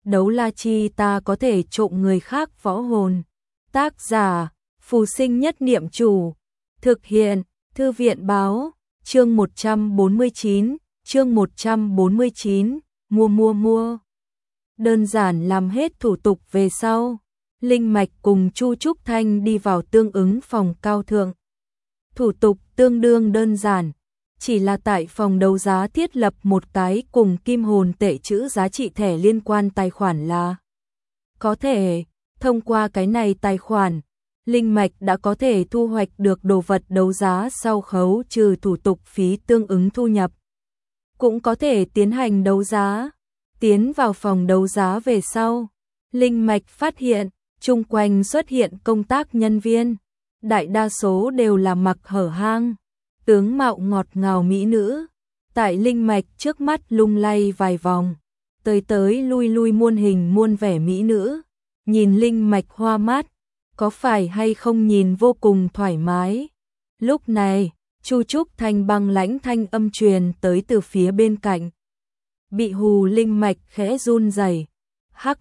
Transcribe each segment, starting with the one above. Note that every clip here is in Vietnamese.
đấu la chi ta có thể trộm người khác võ hồn. Tác giả, Phù Sinh Nhất Niệm Chủ. Thực hiện, Thư viện Báo. Chương 149, chương 149, mua. Đơn giản làm hết thủ tục về sau, Linh Mạch cùng Chu Trúc Thanh đi vào tương ứng phòng cao thượng. Thủ tục tương đương đơn giản, chỉ là tại phòng đấu giá thiết lập một cái cùng kim hồn tệ chữ giá trị thẻ liên quan tài khoản là có thể. Thông qua cái này tài khoản, Linh Mạch đã có thể thu hoạch được đồ vật đấu giá sau khấu trừ thủ tục phí tương ứng thu nhập. Cũng có thể tiến hành đấu giá. Tiến vào phòng đấu giá về sau, Linh Mạch phát hiện chung quanh xuất hiện công tác nhân viên, đại đa số đều là mặc hở hang, tướng mạo ngọt ngào mỹ nữ. Tại Linh Mạch trước mắt lung lay vài vòng, tới lui muôn hình muôn vẻ mỹ nữ, nhìn Linh Mạch hoa mắt, có phải hay không nhìn vô cùng thoải mái. Lúc này, Chu Trúc Thanh băng lãnh thanh âm truyền tới từ phía bên cạnh. Bị hù Linh Mạch khẽ run rẩy. Hắc,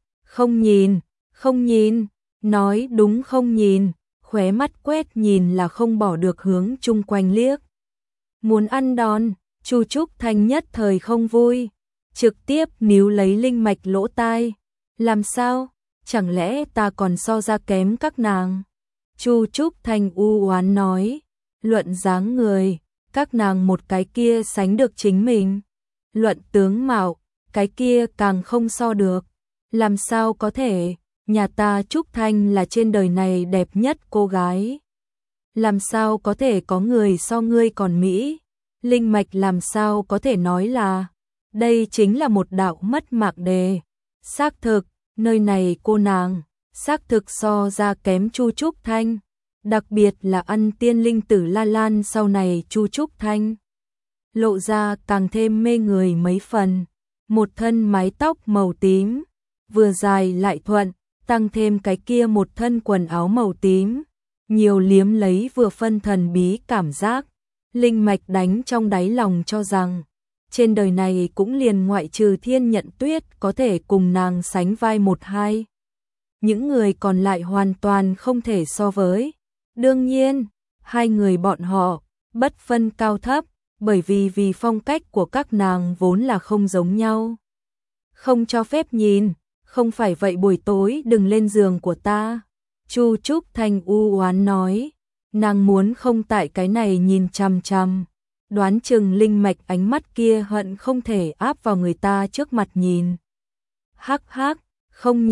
không nhìn, nói đúng không nhìn, khóe mắt quét nhìn là không bỏ được hướng chung quanh liếc. Muốn ăn đòn, Chu Trúc Thanh nhất thời không vui, trực tiếp níu lấy Linh Mạch lỗ tai. Làm sao? Chẳng lẽ ta còn so ra kém các nàng? Chu Trúc Thanh u oán nói, luận dáng người, các nàng một cái kia sánh được chính mình. Luận tướng mạo, cái kia càng không so được. Làm sao có thể, nhà ta Trúc Thanh là trên đời này đẹp nhất cô gái. Làm sao có thể có người so ngươi còn mỹ? Linh Mạch làm sao có thể nói là, đây chính là một đạo mất mạng đề. Xác thực, nơi này cô nàng, xác thực so ra kém Chu Trúc Thanh. Đặc biệt là ăn tiên linh tử La Lan sau này Chu Trúc Thanh lộ ra càng thêm mê người mấy phần. Một thân mái tóc màu tím, vừa dài lại thuận, tăng thêm cái kia một thân quần áo màu tím, nhiều liếm lấy vừa phân thần bí cảm giác. Linh Mạch đánh trong đáy lòng cho rằng, trên đời này cũng liền ngoại trừ Thiên Nhận Tuyết có thể cùng nàng sánh vai một hai. Những người còn lại hoàn toàn không thể so với. Đương nhiên, hai người bọn họ, bất phân cao thấp, bởi vì phong cách của các nàng vốn là không giống nhau. Không cho phép nhìn, không phải vậy buổi tối đừng lên giường của ta. Chu Trúc Thanh u oán nói, nàng muốn không tại cái này nhìn chằm chằm. Đoán chừng Linh Mạch ánh mắt kia hận không thể áp vào người ta trước mặt nhìn. Hắc, không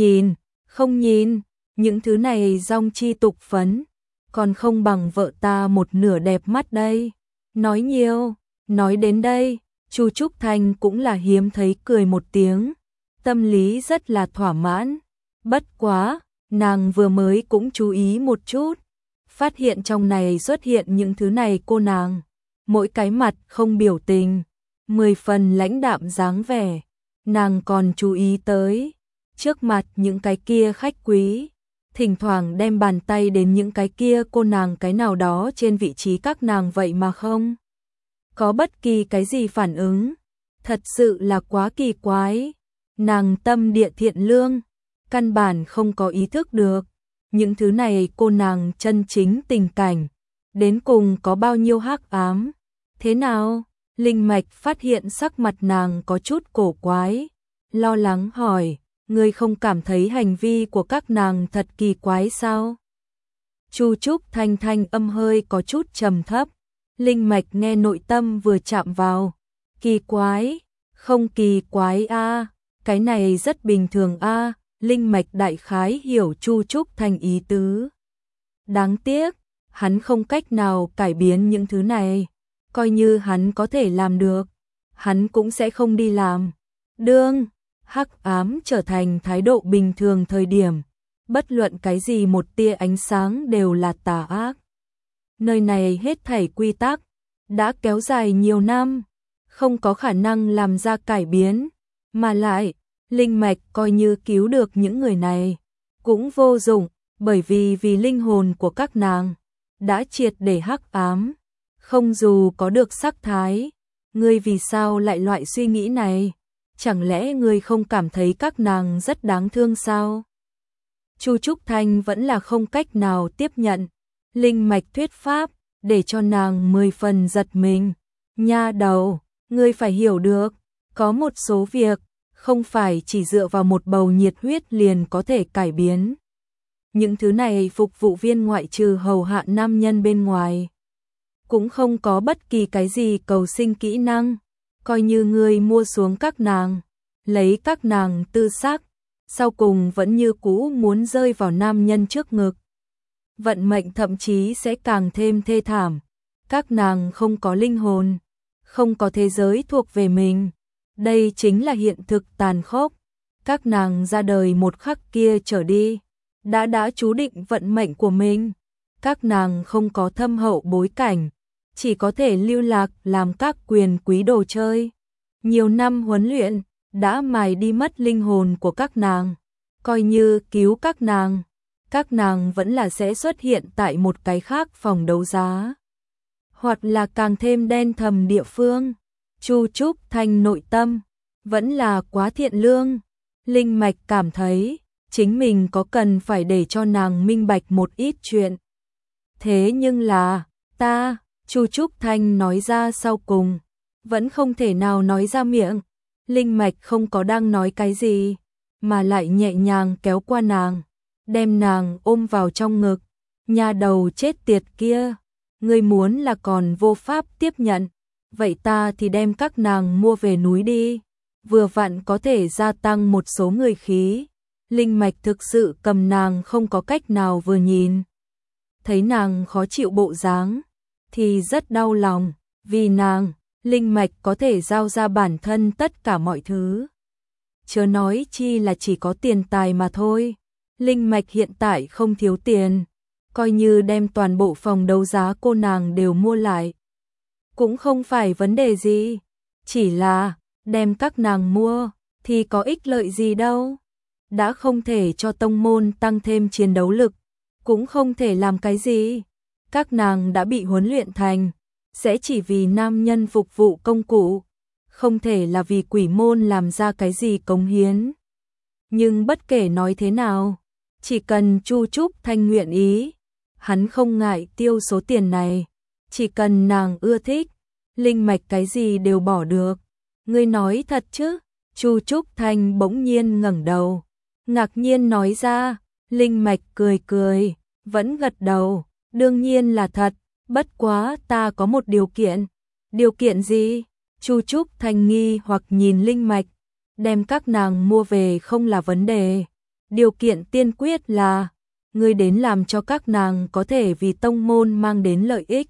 nhìn, những thứ này dong chi tục phấn, còn không bằng vợ ta một nửa đẹp mắt đây. Nói nhiều, nói đến đây, Chu Trúc Thanh cũng là hiếm thấy cười một tiếng, tâm lý rất là thỏa mãn. Bất quá, nàng vừa mới cũng chú ý một chút, phát hiện trong này xuất hiện những thứ này cô nàng, mỗi cái mặt không biểu tình, 10 phần lãnh đạm dáng vẻ. Nàng còn chú ý tới, trước mặt những cái kia khách quý, thỉnh thoảng đem bàn tay đến những cái kia cô nàng cái nào đó trên vị trí các nàng vậy mà không có bất kỳ cái gì phản ứng. Thật sự là quá kỳ quái. Nàng tâm địa thiện lương, căn bản không có ý thức được những thứ này cô nàng chân chính tình cảnh đến cùng có bao nhiêu hắc ám. Thế nào? Linh Mạch phát hiện sắc mặt nàng có chút cổ quái, lo lắng hỏi, ngươi không cảm thấy hành vi của các nàng thật kỳ quái sao? Chu Trúc Thanh thanh âm hơi có chút trầm thấp. Linh Mạch nghe nội tâm vừa chạm vào. Kỳ quái? Không kỳ quái a, cái này rất bình thường a. Linh Mạch đại khái hiểu Chu Trúc Thanh ý tứ. Đáng tiếc, hắn không cách nào cải biến những thứ này. Coi như hắn có thể làm được, hắn cũng sẽ không đi làm. Đương hắc ám trở thành thái độ bình thường thời điểm, bất luận cái gì một tia ánh sáng đều là tà ác. Nơi này hết thảy quy tắc đã kéo dài nhiều năm, không có khả năng làm ra cải biến, mà lại Linh Mạch coi như cứu được những người này cũng vô dụng, bởi vì linh hồn của các nàng đã triệt để hắc ám, không dù có được sắc thái. Ngươi vì sao lại loại suy nghĩ này? chẳng lẽ ngươi không cảm thấy các nàng rất đáng thương sao? Chu Trúc Thanh vẫn là không cách nào tiếp nhận linh mạch thuyết pháp, để cho nàng 10 phần giật mình. Nha đầu, ngươi phải hiểu được, có một số việc, không phải chỉ dựa vào một bầu nhiệt huyết liền có thể cải biến. Những thứ này phục vụ viên ngoại trừ hầu hạ nam nhân bên ngoài, cũng không có bất kỳ cái gì cầu sinh kỹ năng, coi như ngươi mua xuống các nàng, lấy các nàng tư xác, sau cùng vẫn như cũ muốn rơi vào nam nhân trước ngực. Vận mệnh thậm chí sẽ càng thêm thê thảm, các nàng không có linh hồn, không có thế giới thuộc về mình. Đây chính là hiện thực tàn khốc. Các nàng ra đời một khắc kia trở đi, đã chú định vận mệnh của mình. Các nàng không có thâm hậu bối cảnh, chỉ có thể lưu lạc làm các quyền quý đồ chơi. Nhiều năm huấn luyện đã mài đi mất linh hồn của các nàng. Coi như cứu các nàng vẫn là sẽ xuất hiện tại một cái khác phòng đấu giá, hoặc là càng thêm đen thầm địa phương. Chu Trúc Thanh nội tâm vẫn là quá thiện lương. Linh mạch cảm thấy chính mình có cần phải để cho nàng minh bạch một ít chuyện. Thế nhưng là, Chu Trúc Thanh nói ra sau cùng, vẫn không thể nào nói ra miệng. Linh mạch không có đang nói cái gì, mà lại nhẹ nhàng kéo qua nàng, đem nàng ôm vào trong ngực. Nhà đầu chết tiệt kia, ngươi muốn là còn vô pháp tiếp nhận, vậy ta thì đem các nàng mua về núi đi, vừa vặn có thể gia tăng một số người khí. Linh mạch thực sự cầm nàng không có cách nào, vừa nhìn thấy nàng khó chịu bộ dáng thì rất đau lòng, vì nàng, linh mạch có thể giao ra bản thân tất cả mọi thứ. Chớ nói chi là chỉ có tiền tài mà thôi. Linh mạch hiện tại không thiếu tiền, coi như đem toàn bộ phòng đấu giá cô nàng đều mua lại, cũng không phải vấn đề gì. Chỉ là, đem các nàng mua, thì có ích lợi gì đâu. Đã không thể cho tông môn tăng thêm chiến đấu lực, cũng không thể làm cái gì. Các nàng đã bị huấn luyện thành, sẽ chỉ vì nam nhân phục vụ công cụ, không thể là vì quỷ môn làm ra cái gì cống hiến. Nhưng bất kể nói thế nào, chỉ cần Chu Trúc Thanh nguyện ý, hắn không ngại tiêu số tiền này. Chỉ cần nàng ưa thích, linh mạch cái gì đều bỏ được. Ngươi nói thật chứ? Chu Trúc Thanh bỗng nhiên ngẩng đầu, ngạc nhiên nói ra. Linh mạch cười cười, vẫn gật đầu, đương nhiên là thật, bất quá ta có một điều kiện. Điều kiện gì? Chu Trúc Thanh nghi hoặc nhìn linh mạch. Đem các nàng mua về không là vấn đề, điều kiện tiên quyết là ngươi đến làm cho các nàng có thể vì tông môn mang đến lợi ích.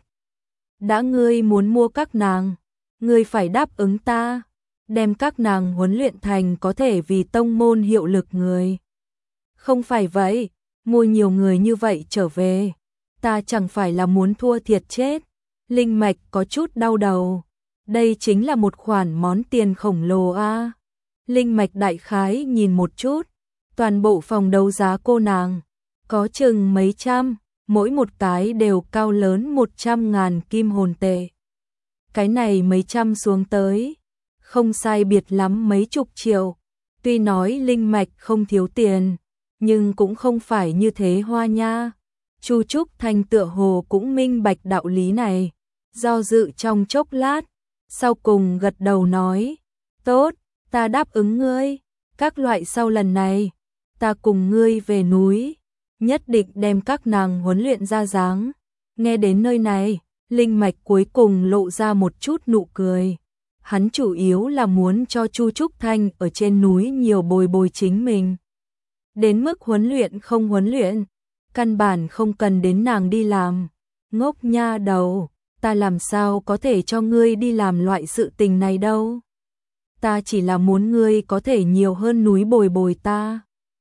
Đã ngươi muốn mua các nàng, ngươi phải đáp ứng ta, đem các nàng huấn luyện thành có thể vì tông môn hiệu lực người. Không phải vậy, mua nhiều người như vậy trở về, ta chẳng phải là muốn thua thiệt chết. Linh mạch có chút đau đầu, đây chính là một khoản món tiền khổng lồ a. Linh mạch đại khái nhìn một chút, toàn bộ phòng đấu giá cô nàng, có chừng mấy trăm, mỗi một cái đều cao lớn 100.000 kim hồn tệ. Cái này mấy trăm xuống tới, không sai biệt lắm mấy chục triệu. Tuy nói linh mạch không thiếu tiền, nhưng cũng không phải như thế hoa nha. Chu Trúc Thanh tựa hồ cũng minh bạch đạo lý này, do dự trong chốc lát, sau cùng gật đầu nói, tốt, ta đáp ứng ngươi, các loại sau lần này, ta cùng ngươi về núi, nhất định đem các nàng huấn luyện ra dáng. Nghe đến nơi này, linh mạch cuối cùng lộ ra một chút nụ cười. Hắn chủ yếu là muốn cho Chu Trúc Thanh ở trên núi nhiều bồi bồi chính mình. Đến mức huấn luyện không huấn luyện, căn bản không cần đến nàng đi làm. Ngốc nha đầu, ta làm sao có thể cho ngươi đi làm loại sự tình này đâu. Ta chỉ là muốn ngươi có thể nhiều hơn núi bồi bồi ta.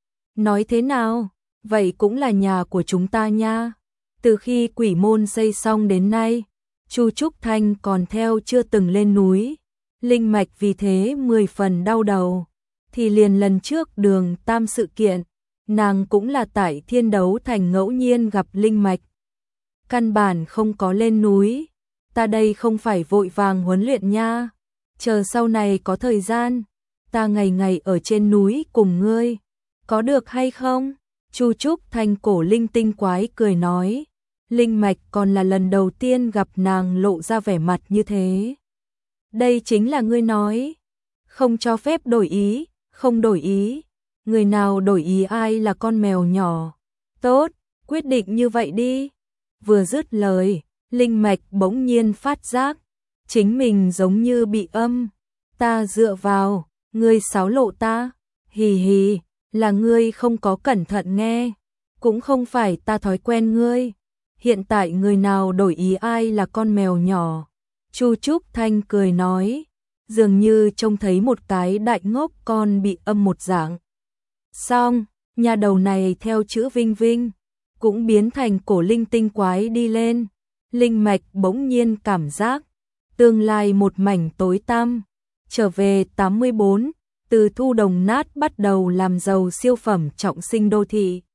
Nói thế nào, vậy cũng là nhà của chúng ta nha. Từ khi quỷ môn xây xong đến nay, Chu Trúc Thanh còn theo chưa từng lên núi. Linh mạch vì thế 10 phần đau đầu. Thì liền lần trước Đường Tam sự kiện, nàng cũng là tại Thiên Đấu Thành ngẫu nhiên gặp linh mạch. Căn bản không có lên núi. Ta đây không phải vội vàng huấn luyện nha. Chờ sau này có thời gian, ta ngày ngày ở trên núi cùng ngươi, có được hay không? Chu Trúc Thanh cổ linh tinh quái cười nói, Linh Mạch còn là lần đầu tiên gặp nàng lộ ra vẻ mặt như thế. Đây chính là ngươi nói, không cho phép đổi ý, không đổi ý, người nào đổi ý ai là con mèo nhỏ. Tốt, quyết định như vậy đi. Vừa dứt lời, Linh Mạch bỗng nhiên phát giác, chính mình giống như bị âm. Ta dựa vào, ngươi xáo lộ ta, hì hì, là ngươi không có cẩn thận nghe, cũng không phải ta thói quen ngươi. Hiện tại người nào đổi ý ai là con mèo nhỏ. Chu Trúc Thanh cười nói, dường như trông thấy một cái đại ngốc con bị âm một dạng. Xong, nhà đầu này theo chữ Vinh Vinh, cũng biến thành cổ linh tinh quái đi lên. Linh Mạch bỗng nhiên cảm giác, tương lai một mảnh tối tăm. Trở về 84, từ thu đồng nát bắt đầu làm giàu siêu phẩm trọng sinh đô thị.